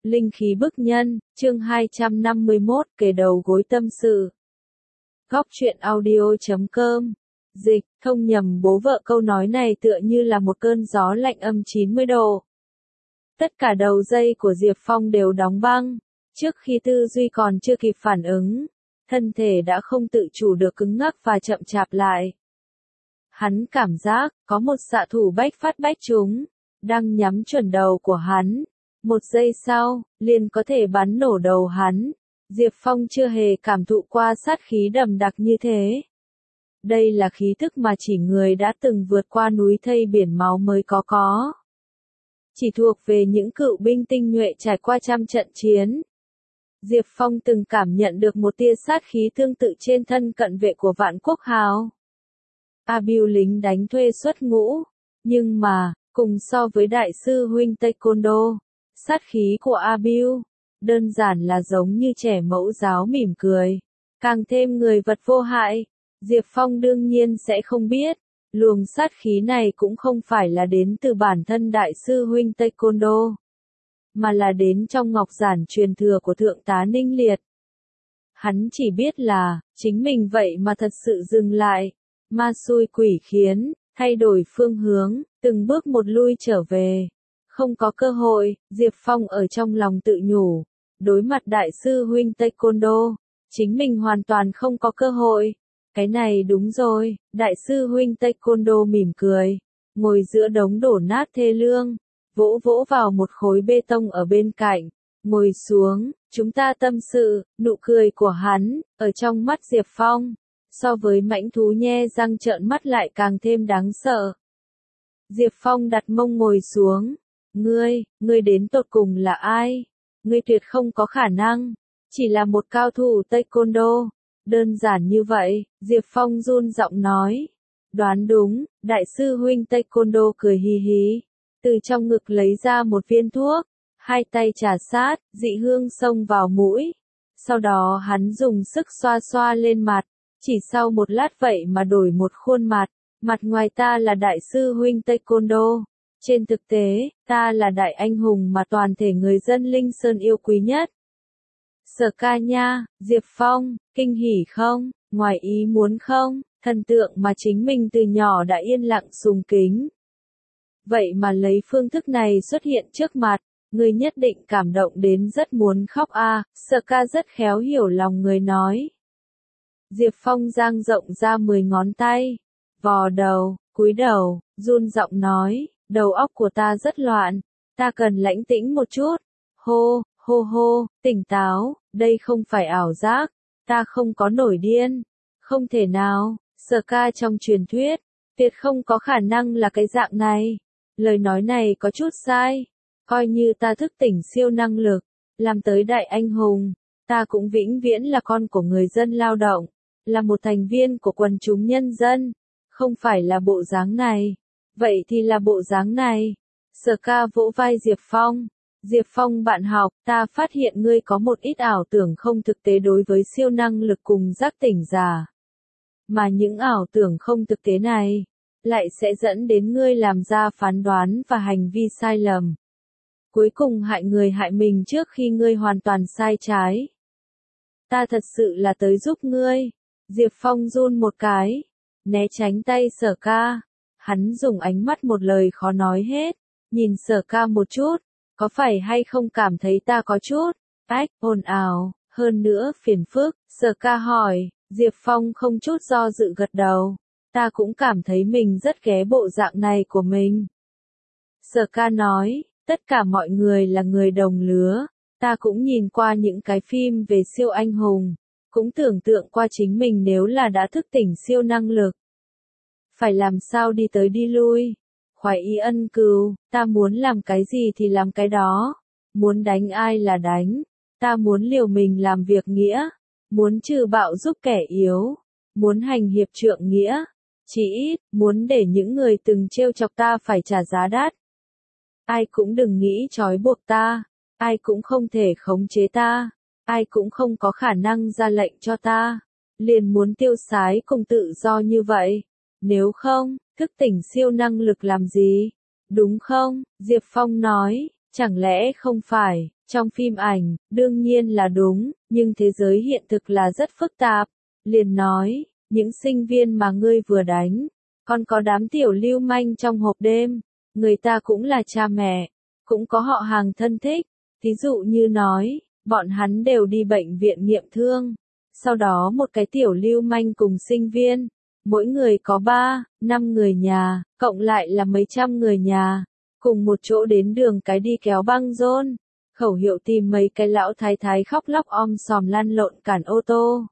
Linh khí bức nhân, chương 251, kề đầu gối tâm sự. Góc truyện audio.com. Dịch, không nhầm bố vợ câu nói này tựa như là một cơn gió lạnh âm 90 độ. Tất cả đầu dây của Diệp Phong đều đóng băng, trước khi tư duy còn chưa kịp phản ứng, thân thể đã không tự chủ được cứng ngắc và chậm chạp lại. Hắn cảm giác, có một xạ thủ bách phát bách trúng, đang nhắm chuẩn đầu của hắn. Một giây sau, liền có thể bắn nổ đầu hắn. Diệp Phong chưa hề cảm thụ qua sát khí đậm đặc như thế. Đây là khí thức mà chỉ người đã từng vượt qua núi thây biển máu mới có. Chỉ thuộc về những cựu binh tinh nhuệ trải qua trăm trận chiến. Diệp Phong từng cảm nhận được một tia sát khí tương tự trên thân cận vệ của Vạn Quốc Hào. A Bưu lính đánh thuê xuất ngũ, nhưng mà, cùng so với đại sư huynh Taekwondo, sát khí của A Bưu, đơn giản là giống như trẻ mẫu giáo mỉm cười, càng thêm người vật vô hại. Diệp Phong đương nhiên sẽ không biết, luồng sát khí này cũng không phải là đến từ bản thân đại sư huynh Taekwondo, mà là đến trong ngọc giản truyền thừa của thượng tá Ninh Liệt. Hắn chỉ biết là, chính mình vậy mà thật sự dừng lại, ma xui quỷ khiến, thay đổi phương hướng, từng bước một lui trở về. Không có cơ hội, Diệp Phong ở trong lòng tự nhủ, đối mặt đại sư huynh Taekwondo, chính mình hoàn toàn không có cơ hội. Cái này đúng rồi, đại sư huynh Taekwondo mỉm cười, ngồi giữa đống đổ nát thê lương, vỗ vỗ vào một khối bê tông ở bên cạnh, ngồi xuống, chúng ta tâm sự. Nụ cười của hắn, ở trong mắt Diệp Phong, so với mãnh thú nhe răng trợn mắt lại càng thêm đáng sợ. Diệp Phong đặt mông ngồi xuống. Ngươi đến tột cùng là ai? Ngươi tuyệt không có khả năng, chỉ là một cao thủ Taekwondo. Đơn giản như vậy, Diệp Phong run giọng nói. Đoán đúng, đại sư huynh Taekwondo cười hì hì, từ trong ngực lấy ra một viên thuốc, hai tay trà sát, dị hương xông vào mũi. Sau đó hắn dùng sức xoa xoa lên mặt, chỉ sau một lát vậy mà đổi một khuôn mặt. Mặt ngoài ta là đại sư huynh Taekwondo, trên thực tế, ta là đại anh hùng mà toàn thể người dân Linh Sơn yêu quý nhất. Sở ca nha, Diệp Phong, kinh hỉ không, ngoài ý muốn không, thần tượng mà chính mình từ nhỏ đã yên lặng sùng kính. Vậy mà lấy phương thức này xuất hiện trước mặt, người nhất định cảm động đến rất muốn khóc a. Sở ca rất khéo hiểu lòng người nói. Diệp Phong dang rộng ra 10 ngón tay, vò đầu, cúi đầu, run giọng nói, đầu óc của ta rất loạn, ta cần lãnh tĩnh một chút. Hô, hô hô, tỉnh táo, đây không phải ảo giác, ta không có nổi điên, không thể nào. Sở ca trong truyền thuyết, tuyệt không có khả năng là cái dạng này. Lời nói này có chút sai, coi như ta thức tỉnh siêu năng lực, làm tới đại anh hùng, ta cũng vĩnh viễn là con của người dân lao động, là một thành viên của quần chúng nhân dân, không phải là bộ dáng này. Vậy thì là bộ dáng này. Sở ca vỗ vai Diệp Phong. Diệp Phong bạn học, ta phát hiện ngươi có một ít ảo tưởng không thực tế đối với siêu năng lực cùng giác tỉnh giả. Mà những ảo tưởng không thực tế này, lại sẽ dẫn đến ngươi làm ra phán đoán và hành vi sai lầm. Cuối cùng hại người hại mình trước khi ngươi hoàn toàn sai trái. Ta thật sự là tới giúp ngươi. Diệp Phong run một cái, né tránh tay Sở ca. Hắn dùng ánh mắt một lời khó nói hết, nhìn Sở ca một chút, có phải hay không cảm thấy ta có chút, ồn ào, hơn nữa phiền phức. Sở ca hỏi. Diệp Phong không chút do dự gật đầu, ta cũng cảm thấy mình rất ghé bộ dạng này của mình. Sở ca nói, tất cả mọi người là người đồng lứa, ta cũng nhìn qua những cái phim về siêu anh hùng, cũng tưởng tượng qua chính mình nếu là đã thức tỉnh siêu năng lực. Phải làm sao đi tới đi lui, khoái ý ân cừu, ta muốn làm cái gì thì làm cái đó, muốn đánh ai là đánh, ta muốn liều mình làm việc nghĩa, muốn trừ bạo giúp kẻ yếu, muốn hành hiệp trượng nghĩa, chỉ ít, muốn để những người từng trêu chọc ta phải trả giá đắt. Ai cũng đừng nghĩ trói buộc ta, ai cũng không thể khống chế ta, ai cũng không có khả năng ra lệnh cho ta, liền muốn tiêu sái cùng tự do như vậy. Nếu không, thức tỉnh siêu năng lực làm gì? Đúng không? Diệp Phong nói, Chẳng lẽ không phải, trong phim ảnh, đương nhiên là đúng, nhưng thế giới hiện thực là rất phức tạp. Liền nói, những sinh viên mà ngươi vừa đánh, còn có đám tiểu lưu manh trong hộp đêm, người ta cũng là cha mẹ, cũng có họ hàng thân thích. Ví dụ như nói, bọn hắn đều đi bệnh viện nghiệm thương. Sau đó một cái tiểu lưu manh cùng sinh viên, mỗi người có 3, 5 người nhà, cộng lại là mấy trăm người nhà, cùng một chỗ đến đường cái đi kéo băng rôn, khẩu hiệu tìm mấy cái lão thái thái khóc lóc om sòm lăn lộn cản ô tô.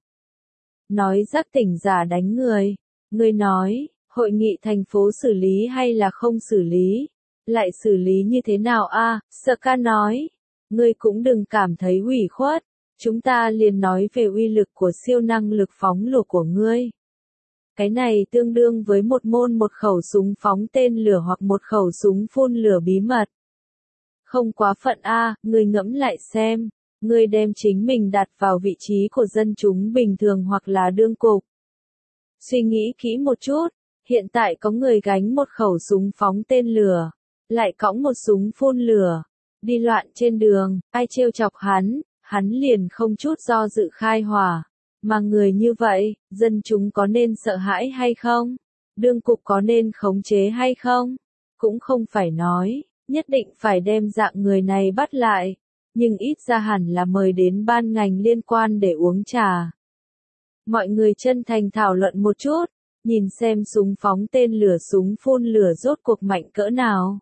Nói giác tỉnh giả đánh người, người nói, hội nghị thành phố xử lý hay là không xử lý, lại xử lý như thế nào a? Sở Ca nói, ngươi cũng đừng cảm thấy ủy khuất, chúng ta liền nói về uy lực của siêu năng lực phóng lửa của ngươi. Cái này tương đương với một khẩu súng phóng tên lửa hoặc một khẩu súng phun lửa bí mật. Không quá phận a, ngươi ngẫm lại xem, ngươi đem chính mình đặt vào vị trí của dân chúng bình thường hoặc là đương cục. Suy nghĩ kỹ một chút, hiện tại có người gánh một khẩu súng phóng tên lửa, lại cõng một súng phun lửa, đi loạn trên đường, ai trêu chọc hắn liền không chút do dự khai hỏa. Mà người như vậy, dân chúng có nên sợ hãi hay không? Đương cục có nên khống chế hay không? Cũng không phải nói, nhất định phải đem dạng người này bắt lại, nhưng ít ra hẳn là mời đến ban ngành liên quan để uống trà. Mọi người chân thành thảo luận một chút, nhìn xem súng phóng tên lửa súng phun lửa rốt cuộc mạnh cỡ nào.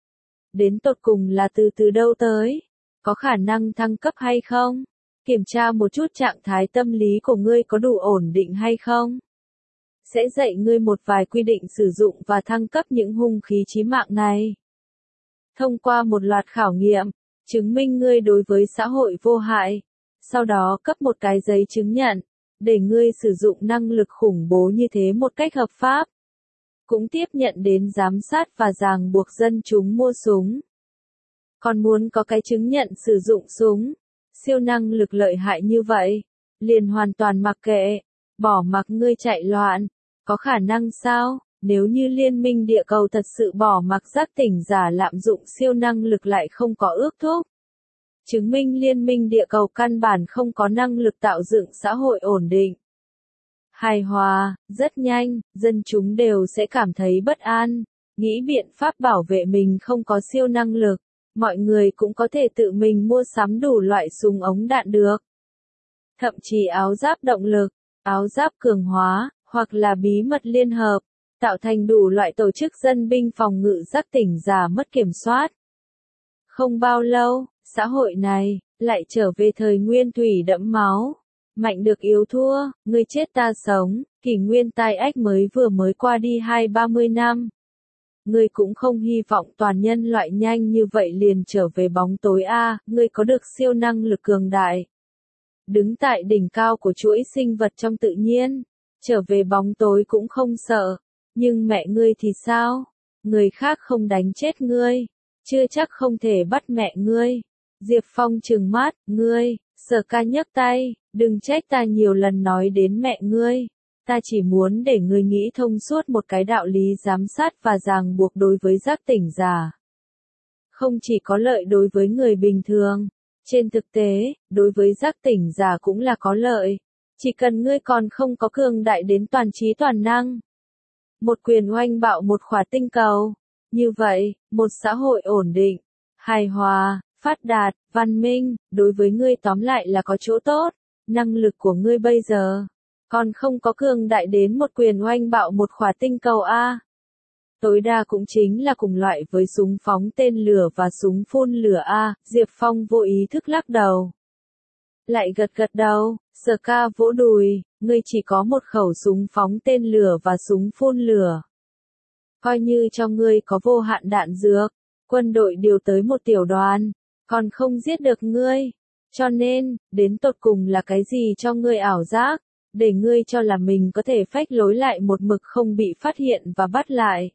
Đến tột cùng là từ đâu tới? Có khả năng thăng cấp hay không? Kiểm tra một chút trạng thái tâm lý của ngươi có đủ ổn định hay không? Sẽ dạy ngươi một vài quy định sử dụng và thăng cấp những hung khí chí mạng này. Thông qua một loạt khảo nghiệm, chứng minh ngươi đối với xã hội vô hại. Sau đó cấp một cái giấy chứng nhận, để ngươi sử dụng năng lực khủng bố như thế một cách hợp pháp. Cũng tiếp nhận đến giám sát và ràng buộc dân chúng mua súng. Còn muốn có cái chứng nhận sử dụng súng, siêu năng lực lợi hại như vậy, liền hoàn toàn mặc kệ, bỏ mặc ngươi chạy loạn, có khả năng sao? Nếu như Liên minh địa cầu thật sự bỏ mặc giác tỉnh giả lạm dụng siêu năng lực lại không có ước thúc, chứng minh Liên minh địa cầu căn bản không có năng lực tạo dựng xã hội ổn định, hài hòa, rất nhanh, dân chúng đều sẽ cảm thấy bất an, nghĩ biện pháp bảo vệ mình không có siêu năng lực. Mọi người cũng có thể tự mình mua sắm đủ loại súng ống đạn được. Thậm chí áo giáp động lực, áo giáp cường hóa, hoặc là bí mật liên hợp, tạo thành đủ loại tổ chức dân binh phòng ngự giác tỉnh giả mất kiểm soát. Không bao lâu, xã hội này lại trở về thời nguyên thủy đẫm máu. Mạnh được yếu thua, ngươi chết ta sống, kỷ nguyên tai ách mới qua đi 20-30 năm. Ngươi cũng không hy vọng toàn nhân loại nhanh như vậy liền trở về bóng tối a, ngươi có được siêu năng lực cường đại. Đứng tại đỉnh cao của chuỗi sinh vật trong tự nhiên, trở về bóng tối cũng không sợ, nhưng mẹ ngươi thì sao? Người khác không đánh chết ngươi, chưa chắc không thể bắt mẹ ngươi. Diệp Phong trừng mắt, ngươi, Sở Ca nhấc tay, đừng trách ta nhiều lần nói đến mẹ ngươi. Ta chỉ muốn để ngươi nghĩ thông suốt một cái đạo lý giám sát và ràng buộc đối với giác tỉnh giả. Không chỉ có lợi đối với người bình thường, trên thực tế, đối với giác tỉnh giả cũng là có lợi. Chỉ cần ngươi còn không có cường đại đến toàn trí toàn năng. Một quyền oanh bạo một khỏa tinh cầu. Như vậy, một xã hội ổn định, hài hòa, phát đạt, văn minh, đối với ngươi tóm lại là có chỗ tốt. Năng lực của ngươi bây giờ còn không có cường đại đến một quyền oanh bạo một khỏa tinh cầu a. Tối đa cũng chính là cùng loại với súng phóng tên lửa và súng phun lửa a. Diệp Phong vô ý thức lắc đầu. Lại gật đầu, Sở Ca vỗ đùi, ngươi chỉ có một khẩu súng phóng tên lửa và súng phun lửa. Coi như cho ngươi có vô hạn đạn dược, quân đội điều tới một tiểu đoàn, còn không giết được ngươi. Cho nên, đến tột cùng là cái gì cho ngươi ảo giác, để ngươi cho là mình có thể phách lối lại một mực không bị phát hiện và bắt lại.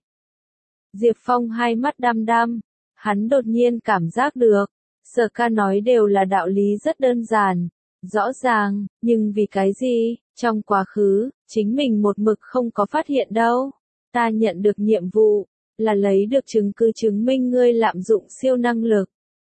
Diệp Phong hai mắt đăm đăm, hắn đột nhiên cảm giác được, Sở Ca nói đều là đạo lý rất đơn giản, rõ ràng, nhưng vì cái gì, trong quá khứ, chính mình một mực không có phát hiện đâu. Ta nhận được nhiệm vụ, là lấy được chứng cứ chứng minh ngươi lạm dụng siêu năng lực,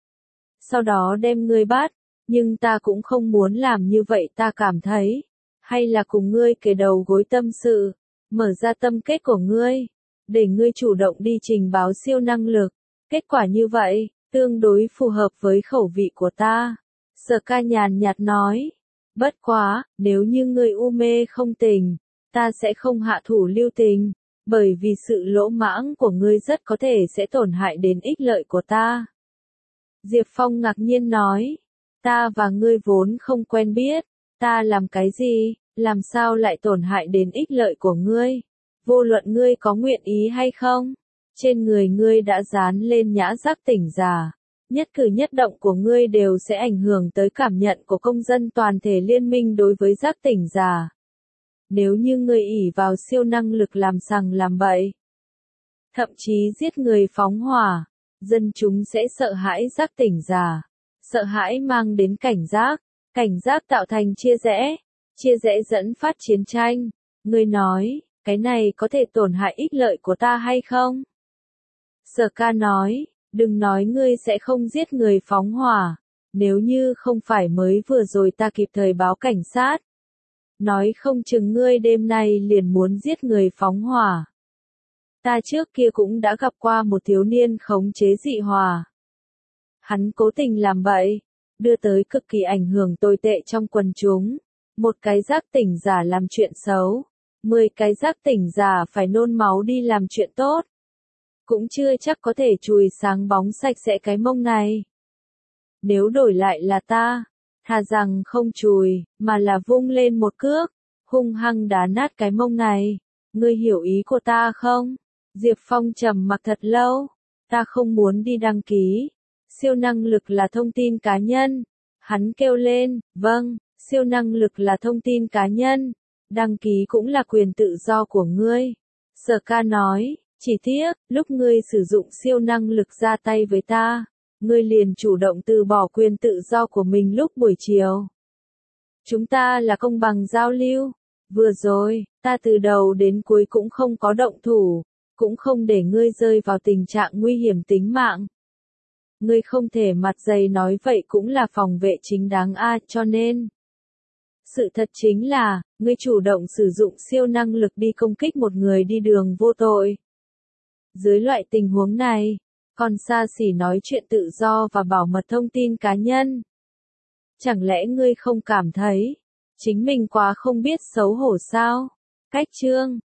sau đó đem ngươi bắt, nhưng ta cũng không muốn làm như vậy, ta cảm thấy, hay là cùng ngươi kề đầu gối tâm sự, mở ra tâm kết của ngươi, để ngươi chủ động đi trình báo siêu năng lực. Kết quả như vậy, tương đối phù hợp với khẩu vị của ta. Sở Ca nhàn nhạt nói, bất quá, nếu như ngươi u mê không tỉnh, ta sẽ không hạ thủ lưu tình, bởi vì sự lỗ mãng của ngươi rất có thể sẽ tổn hại đến ích lợi của ta. Diệp Phong ngạc nhiên nói, ta và ngươi vốn không quen biết, ta làm cái gì, làm sao lại tổn hại đến ích lợi của ngươi, vô luận ngươi có nguyện ý hay không, trên người ngươi đã dán lên nhã giác tỉnh giả, nhất cử nhất động của ngươi đều sẽ ảnh hưởng tới cảm nhận của công dân toàn thể liên minh đối với giác tỉnh giả. Nếu như ngươi ỷ vào siêu năng lực làm sằng làm bậy, thậm chí giết người phóng hỏa, dân chúng sẽ sợ hãi giác tỉnh giả. Sợ hãi mang đến cảnh giác tạo thành chia rẽ dẫn phát chiến tranh. Ngươi nói, cái này có thể tổn hại ích lợi của ta hay không? Sở Ca nói, đừng nói ngươi sẽ không giết người phóng hỏa, nếu như không phải mới vừa rồi ta kịp thời báo cảnh sát. Nói không chừng ngươi đêm nay liền muốn giết người phóng hỏa. Ta trước kia cũng đã gặp qua một thiếu niên khống chế dị hỏa. Hắn cố tình làm bậy, đưa tới cực kỳ ảnh hưởng tồi tệ trong quần chúng. Một cái giác tỉnh giả làm chuyện xấu, 10 cái giác tỉnh giả phải nôn máu đi làm chuyện tốt. Cũng chưa chắc có thể chùi sáng bóng sạch sẽ cái mông này. Nếu đổi lại là ta, thà rằng không chùi, mà là vung lên một cước, hung hăng đá nát cái mông này. Ngươi hiểu ý của ta không? Diệp Phong trầm mặc thật lâu. Ta không muốn đi đăng ký. Siêu năng lực là thông tin cá nhân. Hắn kêu lên, vâng, siêu năng lực là thông tin cá nhân. Đăng ký cũng là quyền tự do của ngươi. Sở Ca nói, chỉ tiếc, lúc ngươi sử dụng siêu năng lực ra tay với ta, ngươi liền chủ động từ bỏ quyền tự do của mình lúc buổi chiều. Chúng ta là công bằng giao lưu. Vừa rồi, ta từ đầu đến cuối cũng không có động thủ, cũng không để ngươi rơi vào tình trạng nguy hiểm tính mạng. Ngươi không thể mặt dày nói vậy cũng là phòng vệ chính đáng cho nên. Sự thật chính là, ngươi chủ động sử dụng siêu năng lực đi công kích một người đi đường vô tội. Dưới loại tình huống này, còn xa xỉ nói chuyện tự do và bảo mật thông tin cá nhân. Chẳng lẽ ngươi không cảm thấy, chính mình quá không biết xấu hổ sao? Cách chương